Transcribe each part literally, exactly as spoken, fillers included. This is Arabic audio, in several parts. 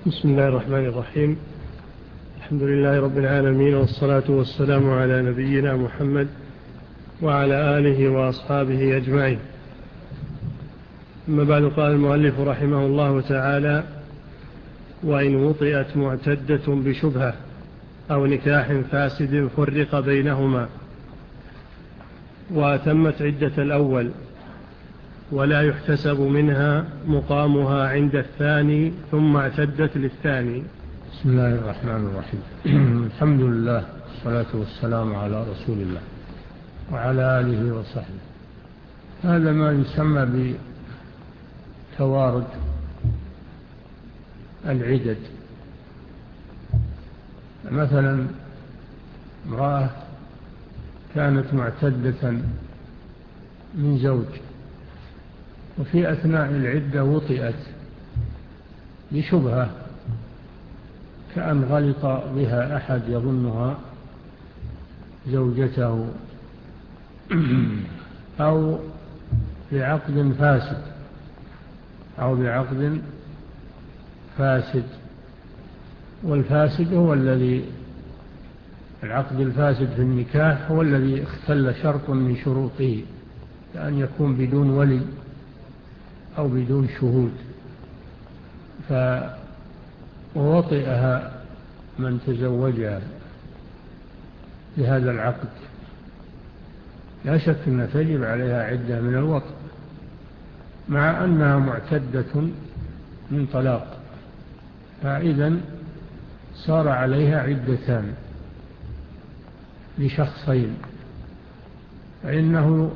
بسم الله الرحمن الرحيم. الحمد لله رب العالمين، والصلاة والسلام على نبينا محمد وعلى آله وأصحابه أجمعين. أما بعد، قال المؤلف رحمه الله تعالى: وإن وطئت معتدة بشبهة أو نكاح فاسد فرق بينهما وأتمت عدة الأول ولا يحتسب منها مقامها عند الثاني ثم اعتدت للثاني. بسم الله الرحمن الرحيم. الحمد لله والصلاة والسلام على رسول الله وعلى آله وصحبه. هذا ما يسمى بتوارد العدد. مثلا امرأة كانت معتدة من زوج، وفي أثناء العدة وطئت بشبهة، كأن غلط بها أحد يظنها زوجته، أو بعقد فاسد أو بعقد فاسد والفاسد هو الذي العقد الفاسد في النكاح هو الذي اختل شرط من شروطه، كأن يكون بدون ولي أو بدون شهود، فوطئها من تزوجها بهذا العقد. لا شك أن تجب عليها عدة من الوطء، مع أنها معتدة من طلاق، فإذن صار عليها عدتان لشخصين، فإنه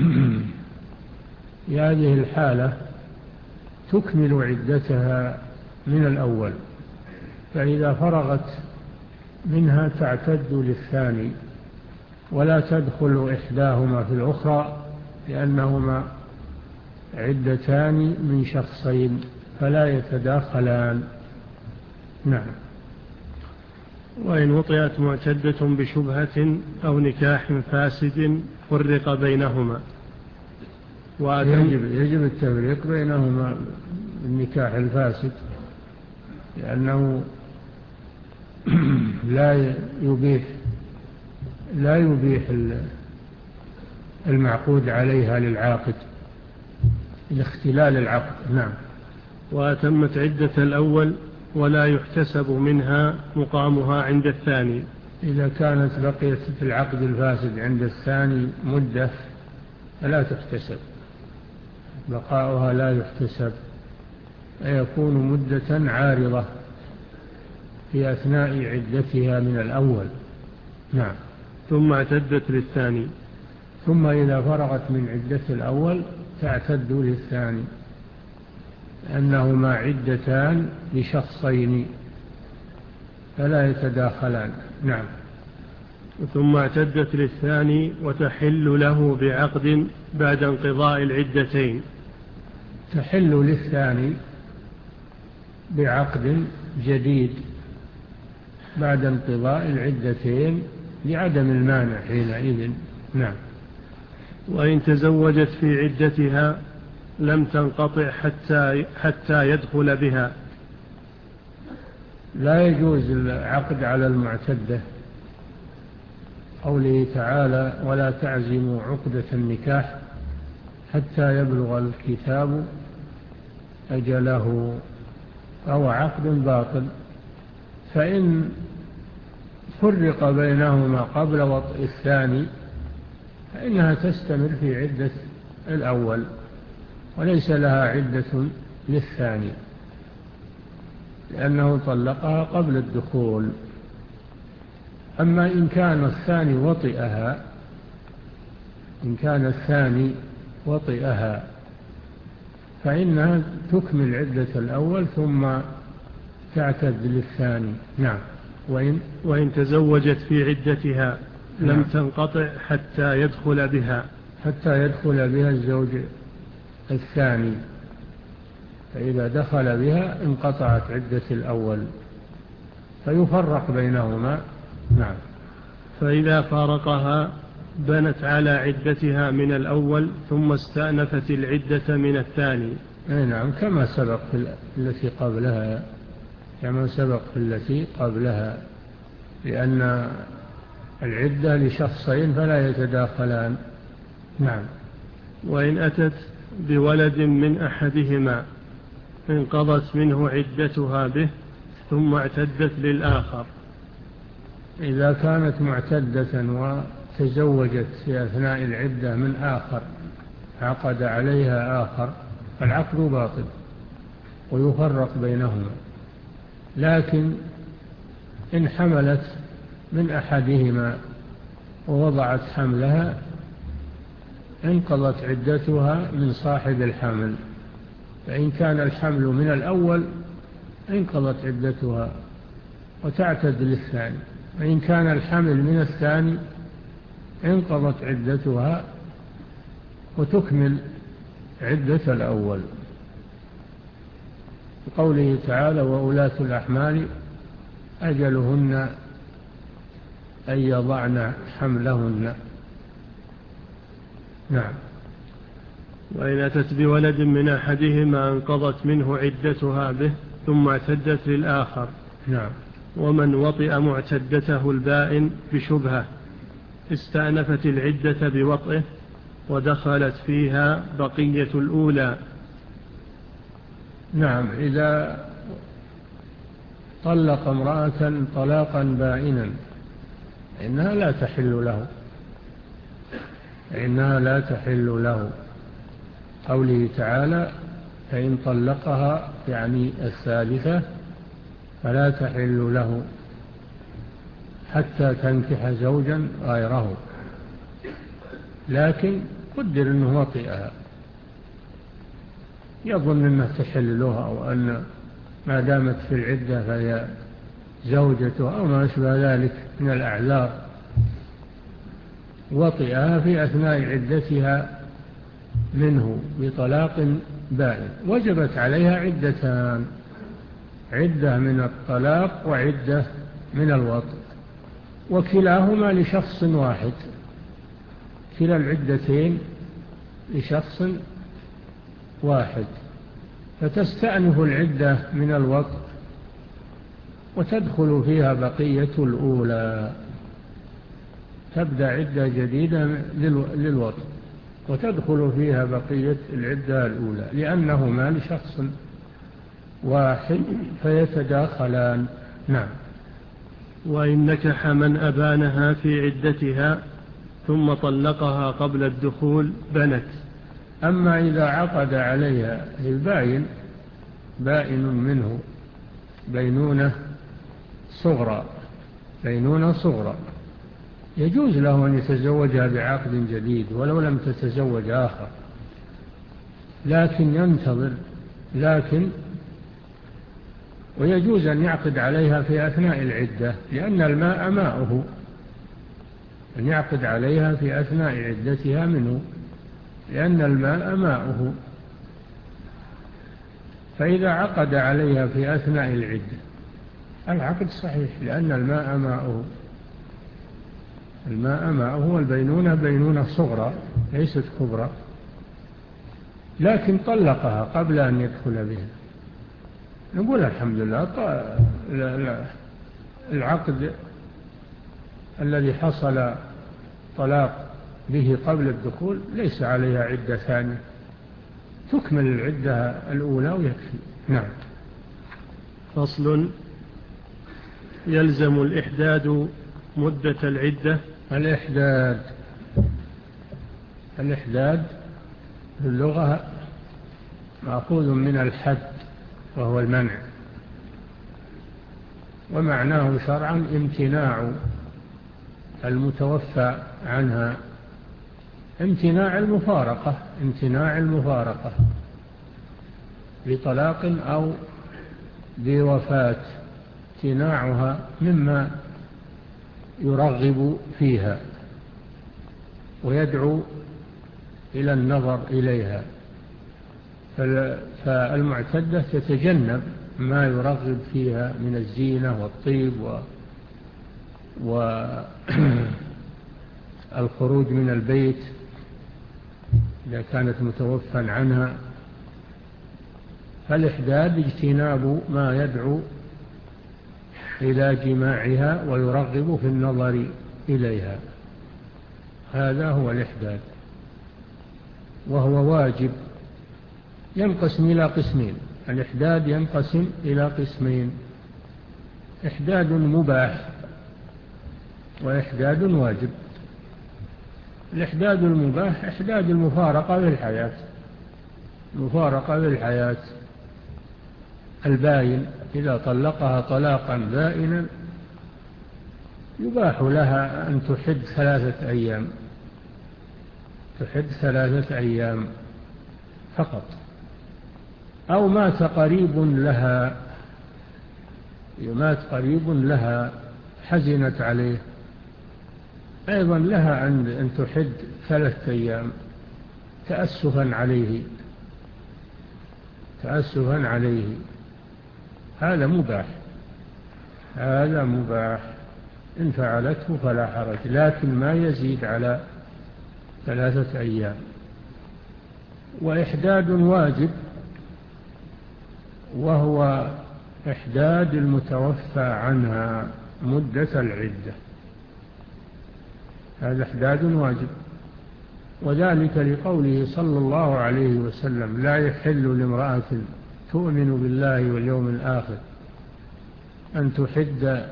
في هذه الحالة تكمل عدتها من الأول، فإذا فرغت منها تعتد للثاني، ولا تدخل إحداهما في الأخرى، لأنهما عدتان من شخصين فلا يتداخلان. نعم. وإن وطئت معتدة بشبهة أو نكاح فاسد فرق بينهما. يجب, يجب التفريق بينهما النكاح الفاسد، لأنه لا يبيح لا يبيح المعقود عليها للعاقد لاختلال العقد. نعم. وأتمت عدة الأول ولا يحتسب منها مقامها عند الثاني. إذا كانت بقيت في العقد الفاسد عند الثاني مدة فلا تحتسب، بقاؤها لا يحتسب، فيكون مدة عارضة في أثناء عدتها من الأول. نعم. ثم اعتدت للثاني. ثم إذا فرغت من عدة الأول تعتد للثاني، أنهما عدتان لشخصين فلا يتداخلان. نعم. ثم اعتدت للثاني وتحل له بعقد بعد انقضاء العدتين. تحل للثاني بعقد جديد بعد انقضاء العدتين لعدم المانع حينئذ. نعم. وإن تزوجت في عدتها لم تنقطع حتى, حتى يدخل بها. لا يجوز العقد على المعتدة، قوله تعالى: ولا تعزموا عقدة النكاح حتى يبلغ الكتاب أجله، فهو عقد باطل. فإن فرق بينهما قبل وطء الثاني فإنها تستمر في عدة الأول وليس لها عدة للثاني، لأنه طلقها قبل الدخول. أما إن كان الثاني وطئها إن كان الثاني وطئها فإنها تكمل عدة الأول ثم تعتد للثاني. نعم. وإن, وإن تزوجت في عدتها لم نعم. تنقطع حتى يدخل بها حتى يدخل بها الزوج الثاني، فإذا دخل بها انقطعت عدة الأول فيفرق بينهما. نعم. فإذا فارقها بنت على عدتها من الأول ثم استأنفت العدة من الثاني. نعم، كما سبق في التي قبلها. كما سبق في التي قبلها، لأن العدة لشخصين فلا يتداخلان. نعم. وإن أتت بولد من أحدهما انقضت منه عدتها به ثم اعتدت للآخر. إذا كانت معتدة وتزوجت في أثناء العدة من آخر عقد عليها آخر فالعقد باطل ويفرق بينهما، لكن إن حملت من أحدهما ووضعت حملها انقضت عدتها من صاحب الحمل، فإن كان الحمل من الأول انقضت عدتها وتعتد للثاني، وإن كان الحمل من الثاني انقضت عدتها وتكمل عدة الأول. قوله تعالى وأولاة الأحمال أجلهن أن يضعن حملهن. نعم. وإن أتت بولد من أحدهما انقضت منه عدتها به ثم اعتدت للآخر. نعم. ومن وطئ معتدته البائن بشبهة استأنفت العدة بوطئه ودخلت فيها بقية الأولى. نعم. إذا طلق امرأة طلاقا بائنا إنها لا تحل له، إنها لا تحل له. قوله تعالى فإن طلقها يعني الثالثة فلا تحل له حتى تنكح زوجا غيره، لكن قدر أنه وطئها يظن أنها تحل له أو أن ما دامت في العدة فهي زوجته أو ما أشبه ذلك من الأعذار، وطئها في أثناء عدتها منه بطلاق بائن وجبت عليها عدتان، عدة من الطلاق وعدة من الوطء، وكلاهما لشخص واحد، كلا العدتين لشخص واحد، فتستأنف العدة من الوطء وتدخل فيها بقية الأولى، تبدأ عدة جديدة للوطء وتدخل فيها بقية العدة الأولى، لأنهما لشخص واحد فيتداخلان. نعم. وإن نكح من أبانها في عدتها ثم طلقها قبل الدخول بنت. أما إذا عقد عليها الباين بائن منه بينونة صغرى بينونة صغرى يجوز له أن يتزوجها بعقد جديد ولو لم تتزوج آخر، لكن ينتظر لكن ويجوز أن يعقد عليها في أثناء العدة، لأن الماء ماؤه، أن يعقد عليها في أثناء عدتها منه لأن الماء ماؤه، فإذا عقد عليها في أثناء العدة العقد صحيح لأن الماء ماؤه، الماء ماؤه والبينونة بينونة صغرى ليست كبرى، لكن طلقها قبل أن يدخل بها نقول الحمد لله العقد الذي حصل طلاق به قبل الدخول ليس عليها عدة ثانية، تكمل العدة الأولى ويكفي. نعم. فصل. يلزم الإحداد مدة العدة. الإحداد الإحداد في اللغة مأخوذ من الحد وهو المنع، ومعناه شرعا امتناع المتوفى عنها، امتناع المفارقة امتناع المفارقة بطلاق أو بوفاة، امتناعها مما يرغب فيها ويدعو إلى النظر إليها، فالمعتدة تتجنب ما يرغب فيها من الزينة والطيب والخروج من البيت إذا كانت متوفى عنها، فالإحداد اجتناب ما يدعو إلى جماعها ويرغب في النظر إليها. هذا هو الإحداد، وهو واجب. ينقسم إلى قسمين، الإحداد ينقسم إلى قسمين: إحداد مباح وإحداد واجب. الإحداد المباح إحداد المفارقة في الحياة، المفارقة في الحياة الباين، إذا طلقها طلاقا بائنا يباح لها أن تحد ثلاثة أيام، تحد ثلاثة أيام فقط. أو مات قريب لها، مات قريب لها حزنت عليه، أيضا لها أن تحد ثلاثة أيام تأسفا عليه، تأسفا عليه. هذا مباح، هذا مباح إن فعلته فلا حرج، لكن ما يزيد على ثلاثة أيام. وإحداد واجب وهو إحداد المتوفى عنها مدة العدة، هذا إحداد واجب، وذلك لقوله صلى الله عليه وسلم: لا يحل لامرأة تؤمن بالله واليوم الآخر أن تحد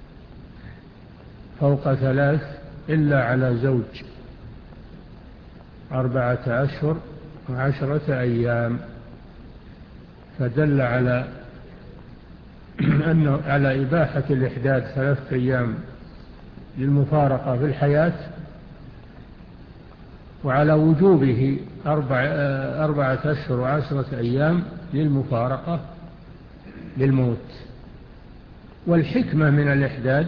فوق ثلاث إلا على زوج أربعة أشهر وعشرة أيام. فدل على أنه على إباحة الإحداد ثلاثة أيام للمفارقة في الحياة، وعلى وجوبه أربع أربعة أشهر وعشرة أيام للمفارقة بالموت. والحكمة من الإحداد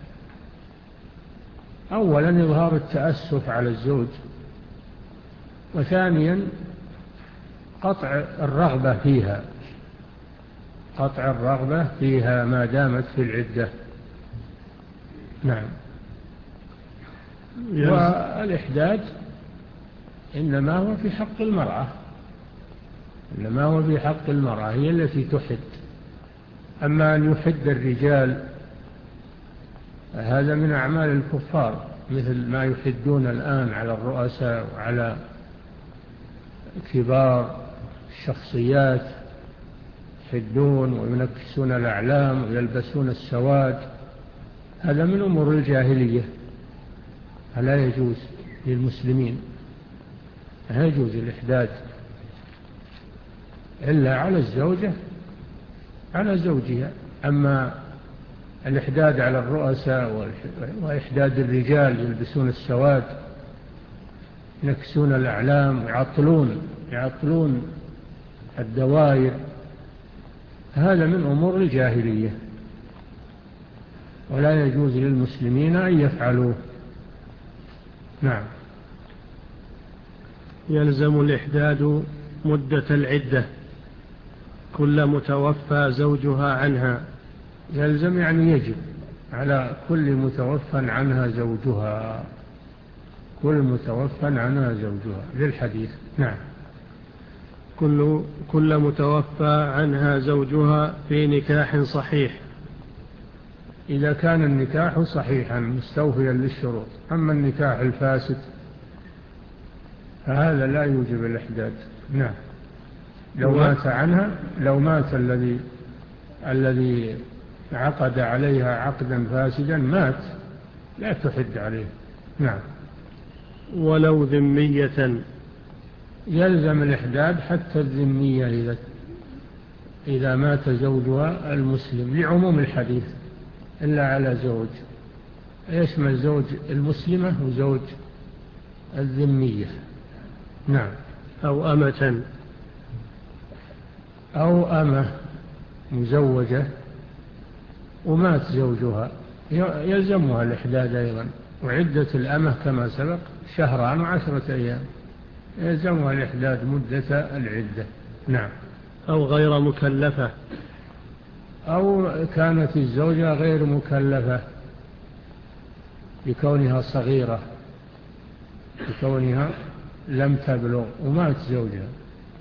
أولا إظهار التأسف على الزوج، وثانيا قطع الرغبة فيها، قطع الرغبة فيها ما دامت في العدة. نعم. والإحداد إنما هو في حق المرأة، إنما هو في حق المرأة، هي التي تحد. أما أن يحد الرجال هذا من أعمال الكفار، مثل ما يحدون الآن على الرؤساء وعلى كبار الشخصيات، يحدون وينكسون الأعلام ويلبسون السواد. هذا من أمور الجاهلية، لا يجوز للمسلمين، لا يجوز الإحداد إلا على الزوجة، على زوجها. أما الإحداد على الرؤساء وإحداد الرجال يلبسون السواد ينكسون الأعلام ويعطلون يعطلون الدوائر، هذا من أمور الجاهلية، ولا يجوز للمسلمين أن يفعلوه. نعم. يلزم الإحداد مدة العدة كل متوفى زوجها عنها. يلزم يعني يجب على كل متوفى عنها زوجها، كل متوفى عنها زوجها للحديث. نعم. كل, كل متوفى عنها زوجها في نكاح صحيح، إذا كان النكاح صحيحا مستوفيا للشروط. أما النكاح الفاسد فهذا لا يوجب الإحداد. نعم. لو مات عنها، لو مات الذي الذي عقد عليها عقدا فاسدا مات، لا تحد عليه. نعم. ولو ذمية، يلزم الإحداد حتى الذمية إذا إذا مات زوجها المسلم، لعموم الحديث، إلا على زوج، يشمل زوج المسلمة وزوج الذمية. نعم. أو أمة، أو أمة مزوجة ومات زوجها يلزمها الإحداد أيضا. وعدة الأمة كما سبق شهران وعشرة أيام، يلزمها الإحداد مدة العدة. نعم. أو غير مكلفة، أو كانت الزوجة غير مكلفة بكونها صغيرة، بكونها لم تبلغ ومات زوجها،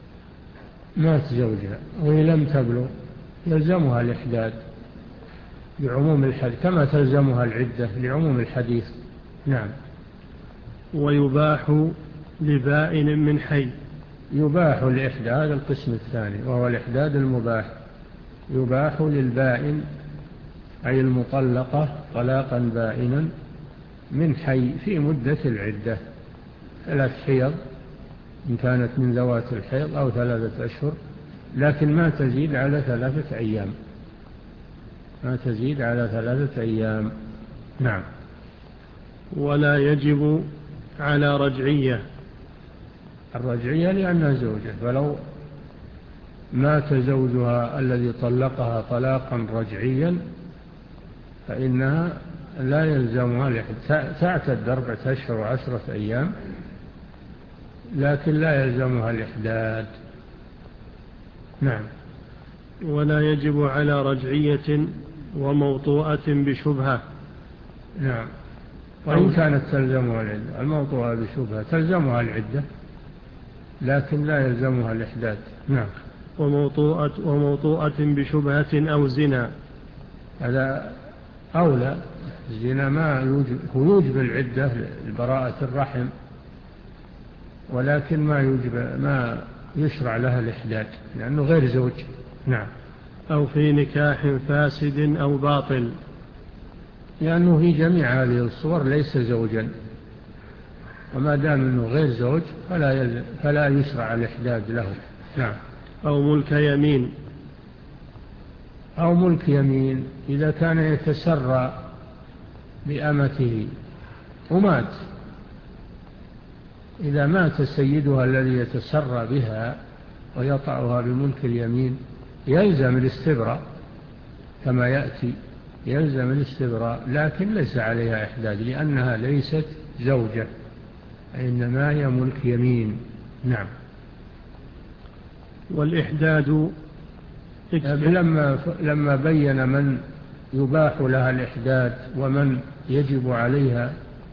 مات زوجها وهي لم تبلغ، يلزمها الإحداد. لعموم الحديث كما تلزمها العدة لعموم الحديث. نعم. ويباح لبائن من حي. يباح الإحداد القسم الثاني وهو الإحداد المباح. يباح للبائن أي المطلقة طلاقا بائنا من حي في مدة العدة ثلاث حيض إن كانت من ذوات الحيض أو ثلاثة أشهر، لكن ما تزيد على ثلاثة أيام ما تزيد على ثلاثة أيام. نعم. ولا يجب على رجعية. الرجعية لأنها زوجة، فلو مات زوجها الذي طلقها طلاقا رجعيا فإنها لا يلزمها الإحداد، تعتد أربعة أشهر وعشرة أيام لكن لا يلزمها الإحداد. نعم. ولا يجب على رجعية وموطوءة بشبهة. نعم. وإن كانت تلزمها العدة، الموطوءة بشبهة تلزمها العدة لكن لا يلزمها الإحداد. نعم. وموطوءة, وموطوءة بشبهة أو زنا، هذا أولى. الزنا ما يوجب، هو يوجب العدة لبراءة الرحم ولكن ما يوجب ما يشرع لها الإحداد لأنه غير زوج. نعم. أو في نكاح فاسد أو باطل، لأنه في جميع هذه الصور ليس زوجا، وما دام أنه غير زوج فلا, فلا يشرع الإحداد له. نعم. أو ملك يمين. أو ملك يمين إذا كان يتسرى بأمته ومات، إذا مات سيدها الذي يتسرى بها ويطأها بملك اليمين يلزم الاستبراء كما يأتي، يلزم الاستبراء لكن ليس عليها إحداد لأنها ليست زوجة إنما هي ملك يمين. نعم. والإحداد لما, لما بين من يباح لها الإحداد ومن يجب عليها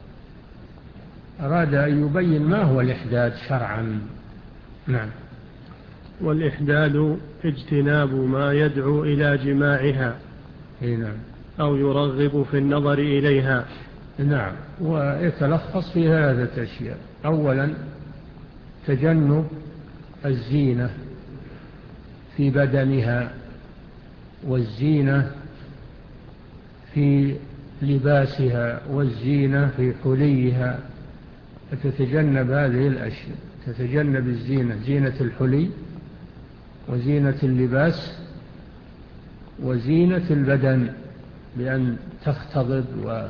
أراد أن يبين ما هو الإحداد شرعا. نعم. والإحداد اجتناب ما يدعو إلى جماعها. نعم. أو يرغب في النظر إليها. نعم. ويتلخص في ثلاثة أشياء. أولا تجنب الزينة في بدنها والزينة في لباسها والزينة في حليها، فتتجنب هذه الأشياء، تتجنب الزينة، زينة الحلي وزينة اللباس وزينة البدن بأن تختضب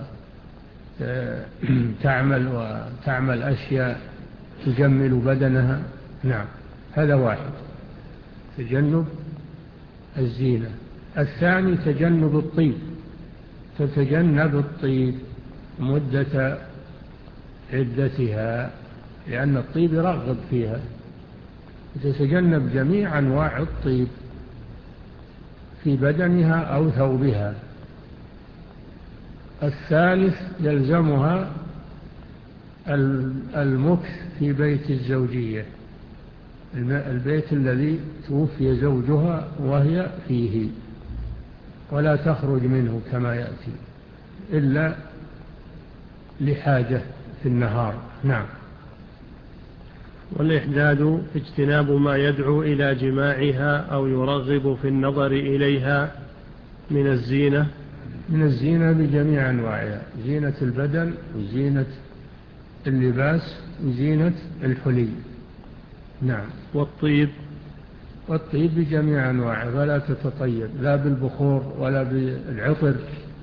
وتعمل وتعمل أشياء تجمل بدنها. نعم. هذا واحد، تجنب الزينة. الثاني تجنب الطيب، تتجنب الطيب مدة عدتها لأن الطيب يرغب فيها، تتجنب جميع أنواع الطيب في بدنها أو ثوبها. الثالث يلزمها المكث في بيت الزوجية، البيت الذي توفي زوجها وهي فيه، ولا تخرج منه كما يأتي إلا لحاجة في النهار. نعم. والإحداد اجتناب ما يدعو إلى جماعها أو يرغب في النظر إليها من الزينة، من الزينة بجميع أنواعها، زينة البدن وزينة اللباس وزينة الحلي. نعم. والطيب، والطيب بجميع أنواعه، فلا تتطيب لا بالبخور ولا بالعطر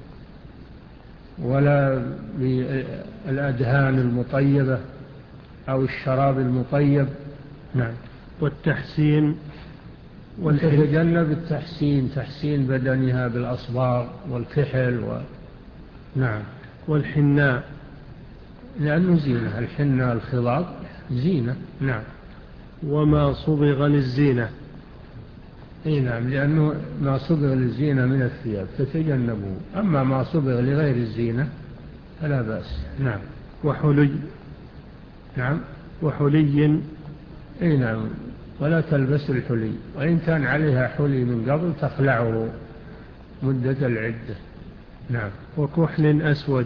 ولا بالأدهان المطيبة أو الشراب المطيب. نعم. والتحسين، وتتجنب التحسين، تحسين بدنها بالأصباغ والكحل و... نعم. والحناء لأنه زينة، الحناء الخضاب زينة. نعم. وما صبغ للزينة. اي نعم، لأنه ما صبغ للزينة من الثياب تتجنبه، أما ما صبغ لغير الزينة فلا بأس. نعم. وحلي. نعم. وحلي. اي نعم، ولا تلبس الحلي، وإن كان عليها حلي من قبل تخلعه مدة العدة. نعم. وكحل أسود.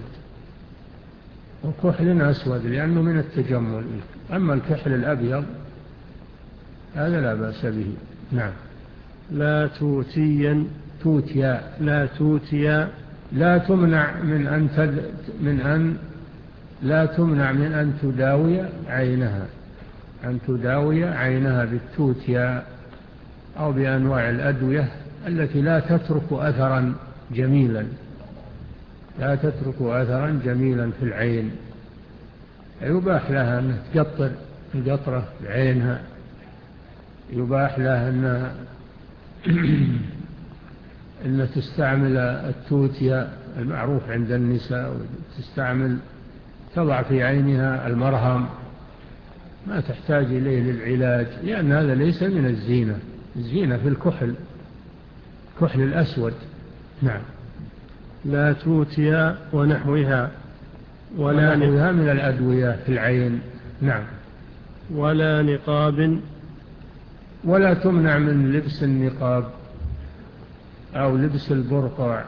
وكحل أسود لأنه من التجمل. أما الكحل الأبيض هذا لا بأس به. نعم. لا توتيا. توتيا. لا توتيا. لا تمنع من أن تد... من أن لا تمنع من أن تداوي عينها، أن تداوي عينها بالتوتيا أو بأنواع الأدوية التي لا تترك أثرا جميلا، لا تترك أثرا جميلا في العين. يباح لها أن تقطر القطرة بعينها، يباح لها أن أن تستعمل التوتيا المعروف عند النساء، وتستعمل تضع في عينها المرهم، ما تحتاج إليه للعلاج، لأن هذا ليس من الزينة. الزينة في الكحل، كحل الأسود. نعم. لا توتيا ونحوها. ولا ونحوها من الأدوية في العين. نعم. ولا نقاب. ولا تمنع من لبس النقاب أو لبس البرقع،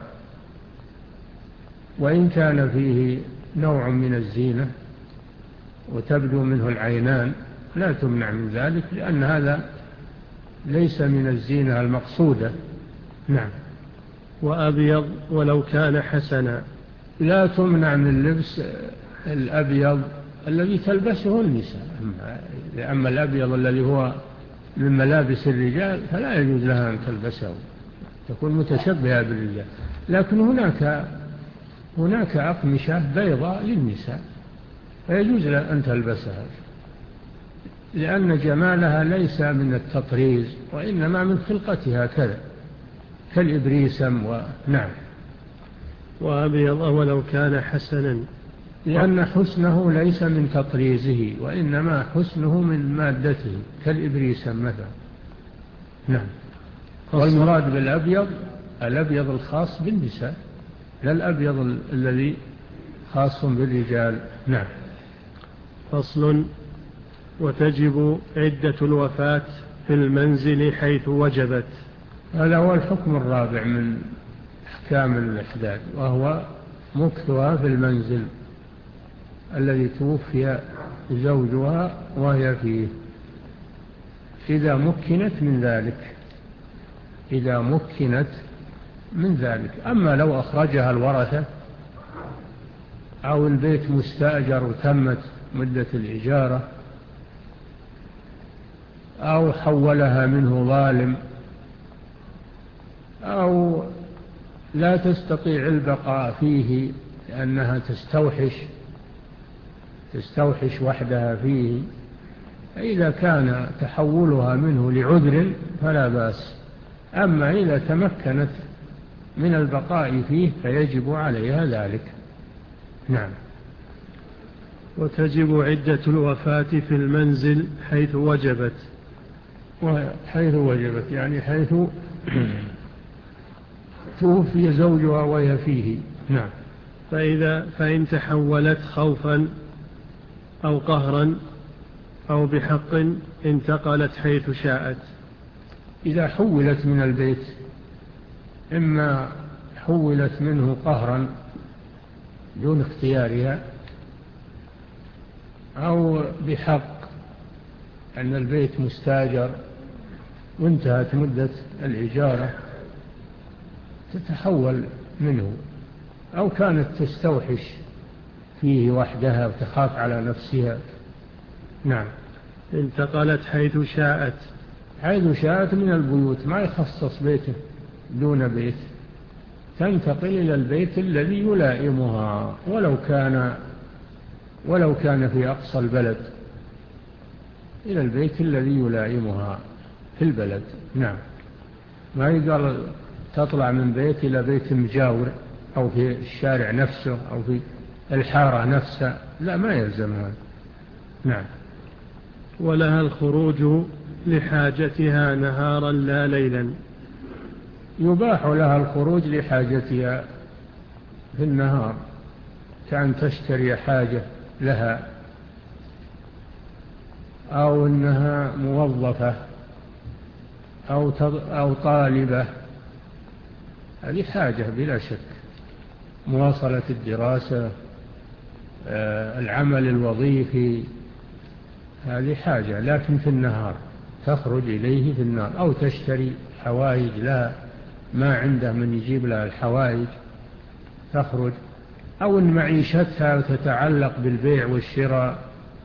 وإن كان فيه نوع من الزينة وتبدو منه العينان لا تمنع من ذلك، لأن هذا ليس من الزينة المقصودة. نعم. وأبيض ولو كان حسنا. لا تمنع من لبس الأبيض الذي تلبسه النساء. أما الأبيض الذي هو من ملابس الرجال فلا يجوز لها أن تلبسه، تكون متشبهة بالرجال. لكن هناك هناك أقمشة بيضاء للنساء فيجوز لها أن تلبسها، لأن جمالها ليس من التطريز وإنما من خلقتها كذا، كالإبريسم. ونعم. وأبيض ولو كان حسنا، لأن حسنه ليس من تطريزه وإنما حسنه من مادته، كالإبريسم مثلا. نعم. والمراد بالأبيض الأبيض الخاص بالنساء، لا الأبيض الذي خاص بالرجال. نعم. فصل. وتجب عدة الوفاة في المنزل حيث وجبت. هذا هو الحكم الرابع من أحكام الإحداد، وهو مكثها في المنزل الذي توفي زوجها وهي فيه، إذا مكنت من ذلك، إذا مكنت من ذلك. أما لو أخرجها الورثة أو البيت مستأجر وتمت مدة الإجارة أو حولها منه ظالم أو لا تستطيع البقاء فيه لأنها تستوحش تستوحش وحدها فيه، فإذا كان تحولها منه لعذر فلا بأس. أما إذا تمكنت من البقاء فيه فيجب عليها ذلك. نعم. وتجب عدة الوفاة في المنزل حيث وجبت. وحيث وجبت يعني حيث توفي زوجها وهي فيه. نعم. فإذا فإن تحولت خوفا أو قهرا أو بحق انتقلت حيث شاءت. إذا حولت من البيت، إما حولت منه قهرا دون اختيارها أو بحق أن البيت مستاجر وانتهت مدة الإجارة تتحول منه، أو كانت تستوحش فيه وحدها وتخاف على نفسها. نعم. انتقلت حيث شاءت. حيث شاءت من البيوت، ما يخصص بيته دون بيت، تنتقل إلى البيت الذي يلائمها ولو كان ولو كان في أقصى البلد، إلى البيت الذي يلائمها في البلد. نعم. ما يقال تطلع من بيت إلى بيت مجاور أو في الشارع نفسه أو في الحارة نفسها، لا، ما يلزم هذا. نعم. ولها الخروج لحاجتها نهارا لا ليلا. يباح لها الخروج لحاجتها في النهار، كأن تشتري حاجة لها أو أنها موظفة أو أو طالبة، هذه حاجة بلا شك. مواصلة الدراسة، العمل الوظيفي، هذه حاجة. لكن في النهار تخرج إليه في النهار، أو تشتري حوائج لا ما عنده من يجيب لها الحوائج تخرج، أو إن معيشتها تتعلق بالبيع والشراء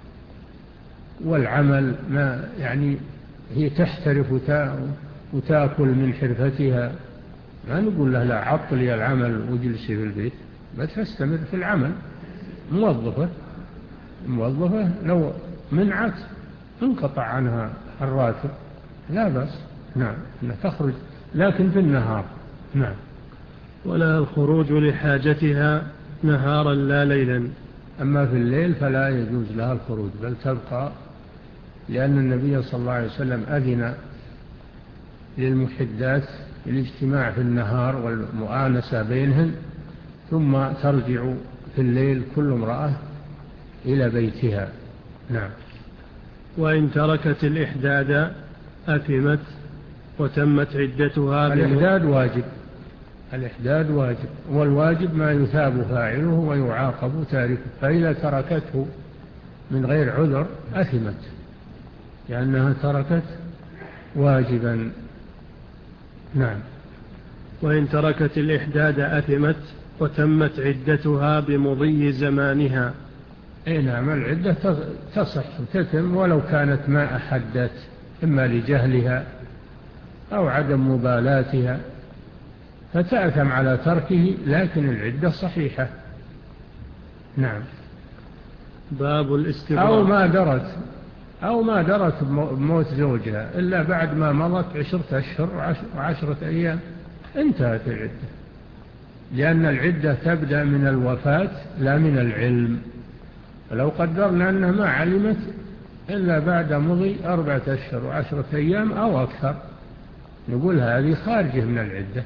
والعمل، ما يعني هي تحترف وتأكل من حرفتها، ما نقول لها لا عطلي العمل وجلسي في البيت، بس تستمر في العمل. موظفة موظفة لو منعت انقطع عنها الراتب لا بس، نعم تخرج لكن في النهار. نعم. ولا الخروج لحاجتها نهارا لا ليلا. أما في الليل فلا يجوز لها الخروج، بل تبقى، لأن النبي صلى الله عليه وسلم أذن للمحدات الاجتماع في النهار والمؤانسة بينهن، ثم ترجع في الليل كل امرأة إلى بيتها. نعم. وإن تركت الإحداد أثمت وتمت عدتها. الإحداد واجب، الإحداد واجب، والواجب ما يثاب فاعله ويعاقب تاركه، فإذا تركته من غير عذر أثمت لأنها تركت واجبا. نعم. وإن تركت الإحداد أثمت وتمت عدتها بمضي زمانها. أي نعم، العدة تصح وتتم ولو كانت ما أحدت، إما لجهلها أو عدم مبالاتها، فتأثم على تركه، لكن العدة صحيحة. نعم. باب الاستبراء. أو ما درت أو ما درت بموت زوجها إلا بعد ما مضت عشرة أشهر وعشرة أيام انتهت العدة، لأن العدة تبدأ من الوفاة لا من العلم. فلو قدرنا أنها ما علمت إلا بعد مضي أربعة أشهر وعشرة أيام أو أكثر، نقول هذه خارجة من العدة.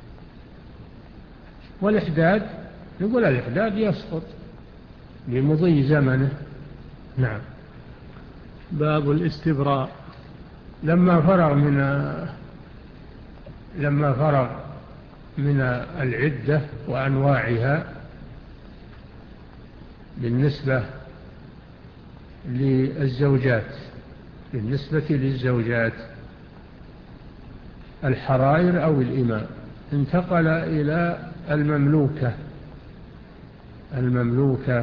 والإحداد نقول الإحداد يسقط بمضي زمنه. نعم. باب الاستبراء. لما فرغ من لما فرغ من العدة وأنواعها بالنسبة للزوجات بالنسبة للزوجات الحرائر أو الإماء، انتقل إلى المملوكة المملوكة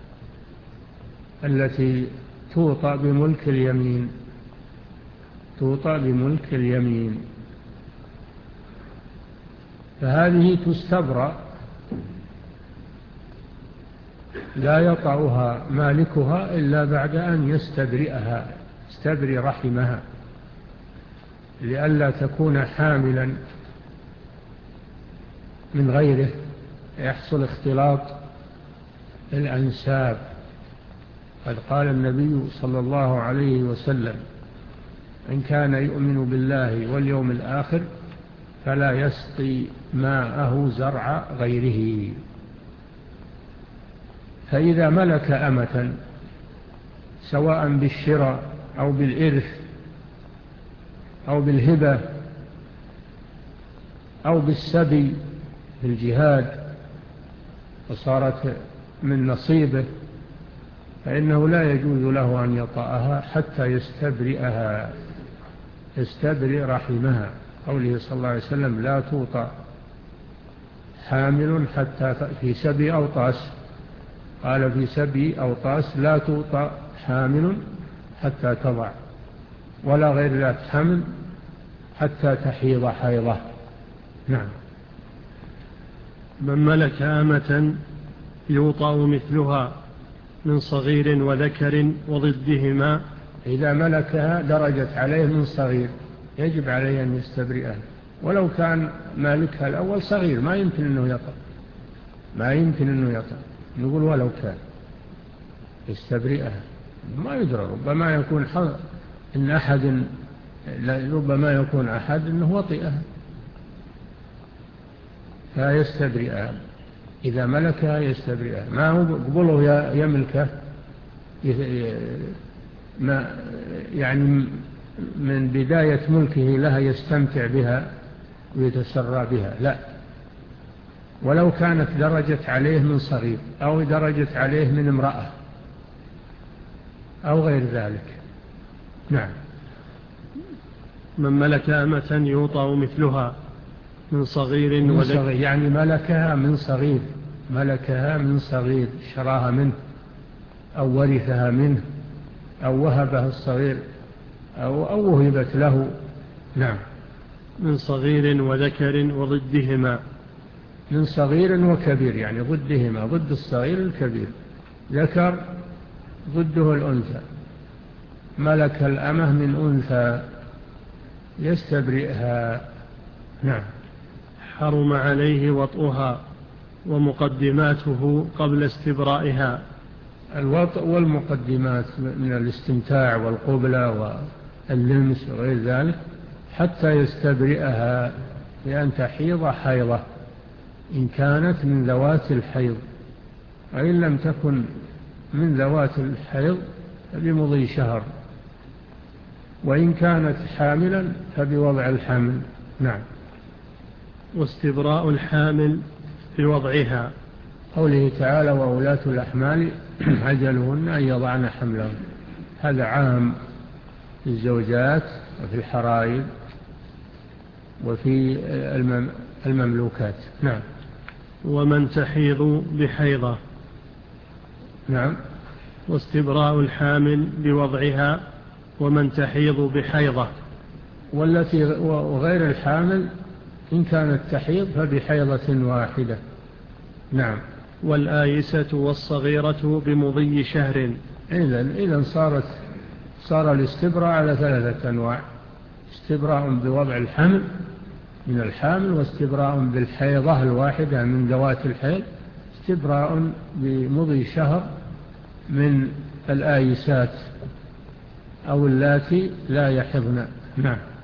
التي توطأ بملك اليمين توطأ بملك اليمين فهذه تستبرأ، لا يطأها مالكها إلا بعد أن يستبرئها يستبرئ رحمها، لئلا تكون حاملا من غيره يحصل اختلاط الأنساب. قد قال النبي صلى الله عليه وسلم: إن كان يؤمن بالله واليوم الآخر فلا يسقي ماءه زرع غيره. فإذا ملك أمة سواء بالشراء أو بالإرث أو بالهبة أو بالسبي في الجهاد وصارت من نصيبه، فإنه لا يجوز له أن يطأها حتى يستبرئها يستبرئ رحمها. قوله صلى الله عليه وسلم: لا توطأ حامل حتى في سبي أوطاس، قال في سبي أوطاس: لا توطأ حامل حتى تضع، ولا غير ذات حمل حتى تحيض حيضة. نعم. من ملك أمة يوطأ مثلها من صغير وذكر وضدهما. إذا ملكها درجت عليه من صغير يجب عليه أن يستبرئها، ولو كان مالكها الأول صغير ما يمكن أنه يطأ ما يمكن أنه يطأ نقول ولو كان يستبرئها، ما يدرى، ربما يكون حظ إن أحد ربما يكون أحد أنه وطئها فيستبرئها. إذا ملكها يستبرئها، ما هو قبله يملكه ما يعني من بداية ملكه لها يستمتع بها ويتسرى بها، لا، ولو كانت درجت عليه من صغير أو درجت عليه من امرأة أو غير ذلك. نعم. من ملك أمة يوطأ مثلها من صغير من وذكر، صغير يعني ملكها من صغير، ملكها من صغير، شراها منه أو ورثها منه أو وهبها الصغير أو, أو وهبت له. نعم. من صغير وذكر وضدهما. من صغير وكبير يعني ضدهما، ضد الصغير الكبير، ذكر ضده الأنثى. ملك الأمة من أنثى يستبرئها. نعم. حرم عليه وطئها ومقدماته قبل استبرائها. الوطء والمقدمات من الاستمتاع والقبلة واللمس وغير ذلك حتى يستبرئها، لأن تحيض حيضة إن كانت من ذوات الحيض، وإن لم تكن من ذوات الحيض فبمضي شهر، وإن كانت حاملا فبوضع الحمل. نعم. واستبراء الحامل بوضعها. قوله تعالى وأولاة الأحمال أجلهن أن يضعن حملهن، هذا عام في الزوجات وفي الحرائر وفي المملوكات. نعم. ومن تحيض بحيضة. نعم. واستبراء الحامل بوضعها ومن تحيض بحيضة. والتي وغير الحامل إن كانت تحيض فبحيضة واحدة. نعم. والآيسة والصغيرة بمضي شهر. إذن إذن صارت صار الاستبراء على ثلاثة أنواع: استبراء بوضع الحمل من الحامل، واستبراء بالحيضة الواحدة من ذوات الحيض، استبراء بمضي شهر من الآيسات أو اللاتي لا يحضن. نعم.